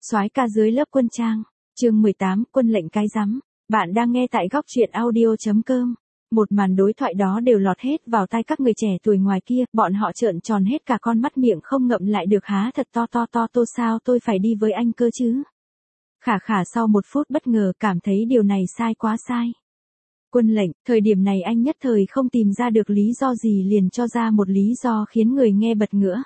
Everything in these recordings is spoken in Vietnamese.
Soái ca dưới lớp quân trang, chương 18, quân lệnh cái rắm. Bạn đang nghe tại góc truyện audio.com. Một màn đối thoại đó đều lọt hết vào tai các người trẻ tuổi ngoài kia, bọn họ trợn tròn hết cả con mắt, miệng không ngậm lại được há thật to, tô sao tôi phải đi với anh cơ chứ? Khả khả sau một phút bất ngờ cảm thấy điều này sai quá sai. Quân lệnh, thời điểm này anh nhất thời không tìm ra được lý do gì liền cho ra một lý do khiến người nghe bật ngửa.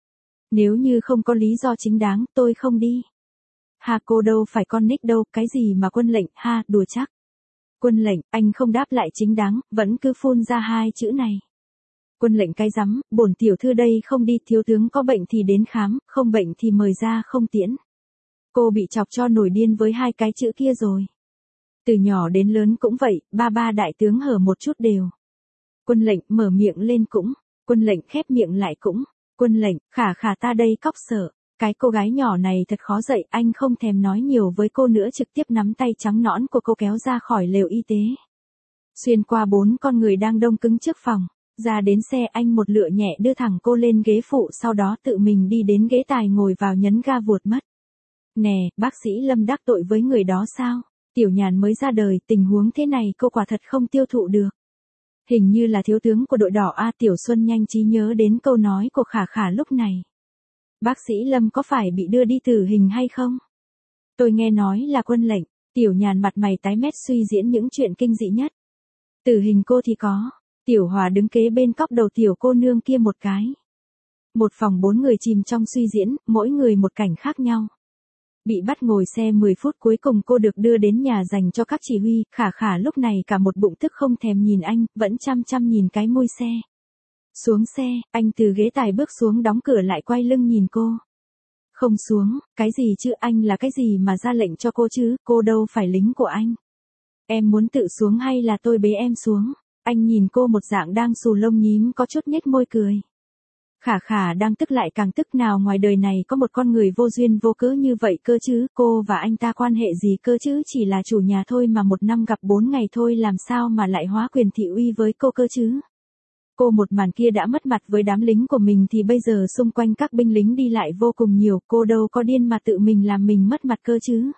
Nếu như không có lý do chính đáng, tôi không đi. Ha, cô đâu phải con nít đâu, cái gì mà quân lệnh, ha, đùa chắc. Quân lệnh, anh không đáp lại chính đáng, vẫn cứ phun ra hai chữ này. Quân lệnh cái rắm, bổn tiểu thư đây không đi, thiếu tướng có bệnh thì đến khám, không bệnh thì mời ra không tiễn. Cô bị chọc cho nổi điên với hai cái chữ kia rồi. Từ nhỏ đến lớn cũng vậy, ba đại tướng hở một chút đều. Quân lệnh mở miệng lên cũng, quân lệnh khép miệng lại cũng, quân lệnh, khả ta đây cóc sợ. Cái cô gái nhỏ này thật khó dạy, anh không thèm nói nhiều với cô nữa, trực tiếp nắm tay trắng nõn của cô kéo ra khỏi lều y tế. Xuyên qua 4 con người đang đông cứng trước phòng, ra đến xe, anh một lựa nhẹ đưa thẳng cô lên ghế phụ, sau đó tự mình đi đến ghế tài ngồi vào nhấn ga vụt mất. Nè, bác sĩ Lâm đắc tội với người đó sao? Tiểu Nhàn mới ra đời, tình huống thế này cô quả thật không tiêu thụ được. Hình như là thiếu tướng của đội đỏ A. Tiểu Xuân nhanh trí nhớ đến câu nói của khả lúc này. Bác sĩ Lâm có phải bị đưa đi tử hình hay không? Tôi nghe nói là quân lệnh. Tiểu Nhàn mặt mày tái mét suy diễn những chuyện kinh dị nhất. Tử hình cô thì có. Tiểu Hòa đứng kế bên cóc đầu tiểu cô nương kia một cái. Một phòng 4 người chìm trong suy diễn, mỗi người một cảnh khác nhau. Bị bắt ngồi xe 10 phút, cuối cùng cô được đưa đến nhà dành cho các chỉ huy. Khả lúc này cả một bụng tức không thèm nhìn anh, vẫn chăm nhìn cái mui xe. Xuống xe, anh từ ghế tài bước xuống, đóng cửa lại, quay lưng nhìn cô. Không xuống, cái gì chứ, anh là cái gì mà ra lệnh cho cô chứ, cô đâu phải lính của anh. Em muốn tự xuống hay là tôi bế em xuống? Anh nhìn cô một dạng đang xù lông nhím, có chút nhếch môi cười. Khả đang tức lại càng tức, nào ngoài đời này có một con người vô duyên vô cớ như vậy cơ chứ, cô và anh ta quan hệ gì cơ chứ, chỉ là chủ nhà thôi mà 1 năm gặp 4 ngày thôi, làm sao mà lại hóa quyền thị uy với cô cơ chứ. Cô một màn kia đã mất mặt với đám lính của mình thì bây giờ xung quanh các binh lính đi lại vô cùng nhiều, cô đâu có điên mà tự mình làm mình mất mặt cơ chứ.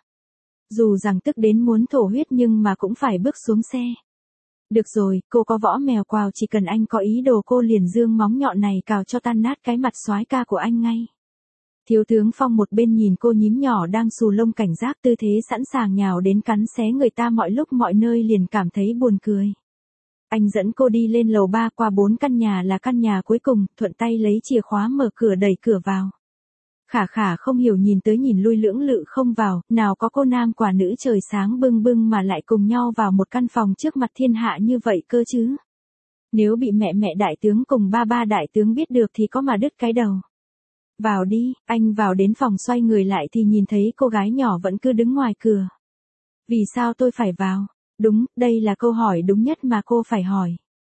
Dù rằng tức đến muốn thổ huyết nhưng mà cũng phải bước xuống xe. Được rồi, cô có võ mèo quào, chỉ cần anh có ý đồ cô liền dương móng nhọn này cào cho tan nát cái mặt soái ca của anh ngay. Thiếu tướng Phong một bên nhìn cô nhím nhỏ đang xù lông cảnh giác, tư thế sẵn sàng nhào đến cắn xé người ta mọi lúc mọi nơi, liền cảm thấy buồn cười. Anh dẫn cô đi lên lầu 3, qua 4 căn nhà là căn nhà cuối cùng, thuận tay lấy chìa khóa mở cửa đẩy cửa vào. Khả không hiểu nhìn tới nhìn lui, lưỡng lự không vào, nào có cô nam quả nữ trời sáng bưng mà lại cùng nhau vào một căn phòng trước mặt thiên hạ như vậy cơ chứ. Nếu bị mẹ đại tướng cùng ba đại tướng biết được thì có mà đứt cái đầu. Vào đi, anh vào đến phòng, xoay người lại thì nhìn thấy cô gái nhỏ vẫn cứ đứng ngoài cửa. Vì sao tôi phải vào? Đúng, đây là câu hỏi đúng nhất mà cô phải hỏi.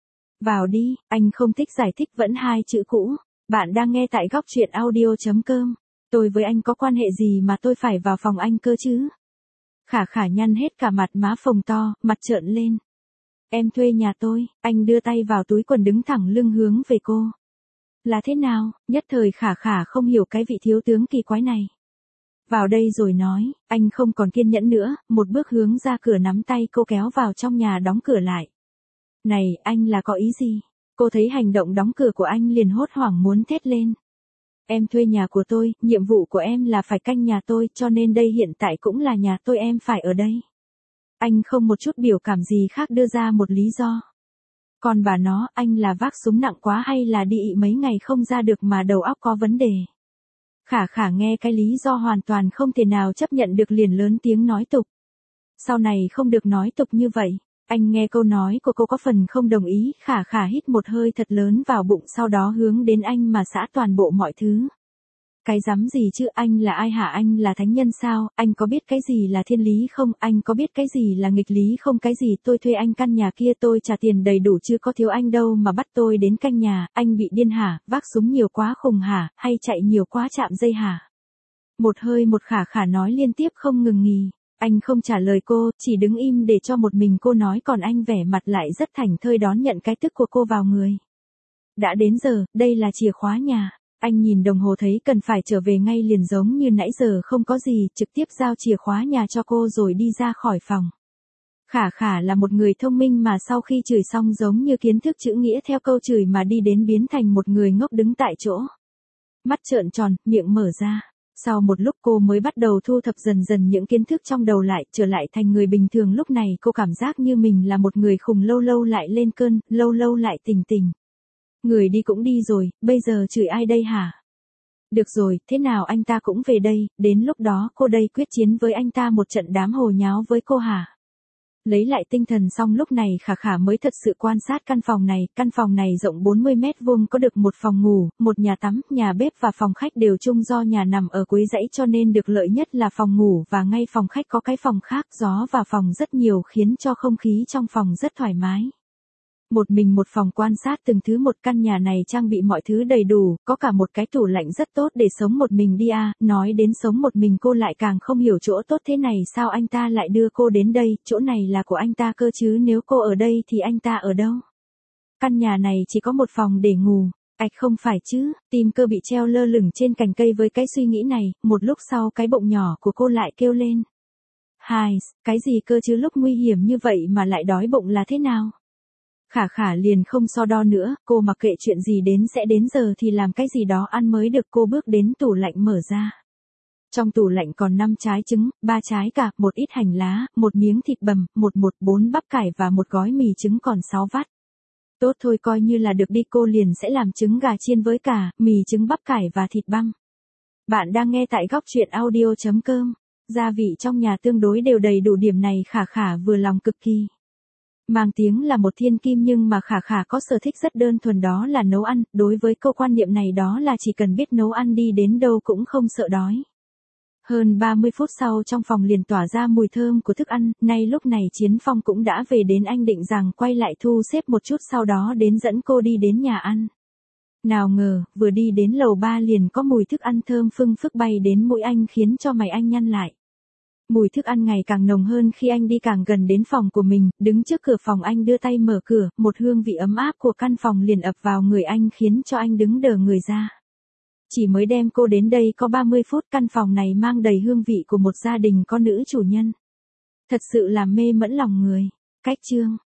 Vào đi, anh không thích giải thích, vẫn hai chữ cũ. Bạn đang nghe tại góc truyện audio.com. Tôi với anh có quan hệ gì mà tôi phải vào phòng anh cơ chứ? Khả nhăn hết cả mặt, má phồng to, mặt trợn lên. Em thuê nhà tôi, anh đưa tay vào túi quần đứng thẳng lưng hướng về cô. Là thế nào? Nhất thời khả không hiểu cái vị thiếu tướng kỳ quái này. Vào đây rồi nói, anh không còn kiên nhẫn nữa, một bước hướng ra cửa, nắm tay cô kéo vào trong nhà, đóng cửa lại. Này, anh là có ý gì? Cô thấy hành động đóng cửa của anh liền hốt hoảng muốn thét lên. Em thuê nhà của tôi, nhiệm vụ của em là phải canh nhà tôi, cho nên đây hiện tại cũng là nhà tôi, em phải ở đây. Anh không một chút biểu cảm gì khác đưa ra một lý do. Còn bà nó, anh là vác súng nặng quá hay là đi ị mấy ngày không ra được mà đầu óc có vấn đề? Khả nghe cái lý do hoàn toàn không thể nào chấp nhận được, liền lớn tiếng nói tục. Sau này không được nói tục như vậy. Anh nghe câu nói của cô có phần không đồng ý, khả hít một hơi thật lớn vào bụng, sau đó hướng đến anh mà xả toàn bộ mọi thứ. Cái rắm gì chứ, anh là ai hả, anh là thánh nhân sao, anh có biết cái gì là thiên lý không, anh có biết cái gì là nghịch lý không, cái gì tôi thuê anh căn nhà kia tôi trả tiền đầy đủ chứ có thiếu anh đâu mà bắt tôi đến canh nhà, anh bị điên hả, vác súng nhiều quá khùng hả, hay chạy nhiều quá chạm dây hả? Một hơi một khả nói liên tiếp không ngừng nghỉ. Anh không trả lời cô, chỉ đứng im để cho một mình cô nói, còn anh vẻ mặt lại rất thảnh thơi đón nhận cái tức của cô vào người. Đã đến giờ, đây là chìa khóa nhà. Anh nhìn đồng hồ thấy cần phải trở về ngay liền, giống như nãy giờ không có gì, trực tiếp giao chìa khóa nhà cho cô rồi đi ra khỏi phòng. Khả Khả là một người thông minh mà sau khi chửi xong giống như kiến thức chữ nghĩa theo câu chửi mà đi đến biến thành một người ngốc đứng tại chỗ. Mắt trợn tròn, miệng mở ra. Sau một lúc cô mới bắt đầu thu thập dần dần những kiến thức trong đầu lại, trở lại thành người bình thường. Lúc này cô cảm giác như mình là một người khùng, lâu lâu lại lên cơn, lâu lâu lại tỉnh tỉnh. Người đi cũng đi rồi, bây giờ chửi ai đây hả? Được rồi, thế nào anh ta cũng về đây, đến lúc đó cô đây quyết chiến với anh ta một trận đám hồ nháo với cô hả? Lấy lại tinh thần xong lúc này Khả Khả mới thật sự quan sát căn phòng này rộng 40 mét vuông, có được một phòng ngủ, một nhà tắm, nhà bếp và phòng khách đều chung, do nhà nằm ở cuối dãy cho nên được lợi nhất là phòng ngủ và ngay phòng khách có cái phòng khác, gió vào phòng rất nhiều khiến cho không khí trong phòng rất thoải mái. Một mình một phòng quan sát từng thứ một, căn nhà này trang bị mọi thứ đầy đủ, có cả một cái tủ lạnh rất tốt để sống một mình đi à. Nói đến sống một mình cô lại càng không hiểu chỗ tốt thế này, sao anh ta lại đưa cô đến đây, chỗ này là của anh ta cơ chứ, nếu cô ở đây thì anh ta ở đâu? Căn nhà này chỉ có một phòng để ngủ. Không phải chứ, tim Cơ bị treo lơ lửng trên cành cây với cái suy nghĩ này, một lúc sau cái bụng nhỏ của cô lại kêu lên. Hai, cái gì cơ chứ, lúc nguy hiểm như vậy mà lại đói bụng là thế nào? Khả Khả liền không so đo nữa, cô mặc kệ chuyện gì đến sẽ đến, giờ thì làm cái gì đó ăn mới được. Cô bước đến tủ lạnh mở ra. Trong tủ lạnh còn 5 trái trứng, 3 trái cà, một ít hành lá, một miếng thịt bằm, 4 bắp cải và một gói mì trứng còn 6 vắt. Tốt thôi, coi như là được đi, cô liền sẽ làm trứng gà chiên với cà, mì trứng, bắp cải và thịt băm. Bạn đang nghe tại góc truyện audio.com. Gia vị trong nhà tương đối đều đầy đủ, điểm này Khả Khả vừa lòng cực kỳ. Mang tiếng là một thiên kim nhưng mà Khả Khả có sở thích rất đơn thuần, đó là nấu ăn. Đối với câu quan niệm này, đó là chỉ cần biết nấu ăn đi đến đâu cũng không sợ đói. Hơn 30 phút sau trong phòng liền tỏa ra mùi thơm của thức ăn, nay lúc này Chiến Phong cũng đã về đến, anh định rằng quay lại thu xếp một chút sau đó đến dẫn cô đi đến nhà ăn. Nào ngờ, vừa đi đến lầu 3 liền có mùi thức ăn thơm phưng phức bay đến mũi anh khiến cho mày anh nhăn lại. Mùi thức ăn ngày càng nồng hơn khi anh đi càng gần đến phòng của mình, đứng trước cửa phòng anh đưa tay mở cửa, một hương vị ấm áp của căn phòng liền ập vào người anh khiến cho anh đứng đờ người ra. Chỉ mới đem cô đến đây có 30 phút, căn phòng này mang đầy hương vị của một gia đình có nữ chủ nhân. Thật sự là mê mẫn lòng người. Cách chương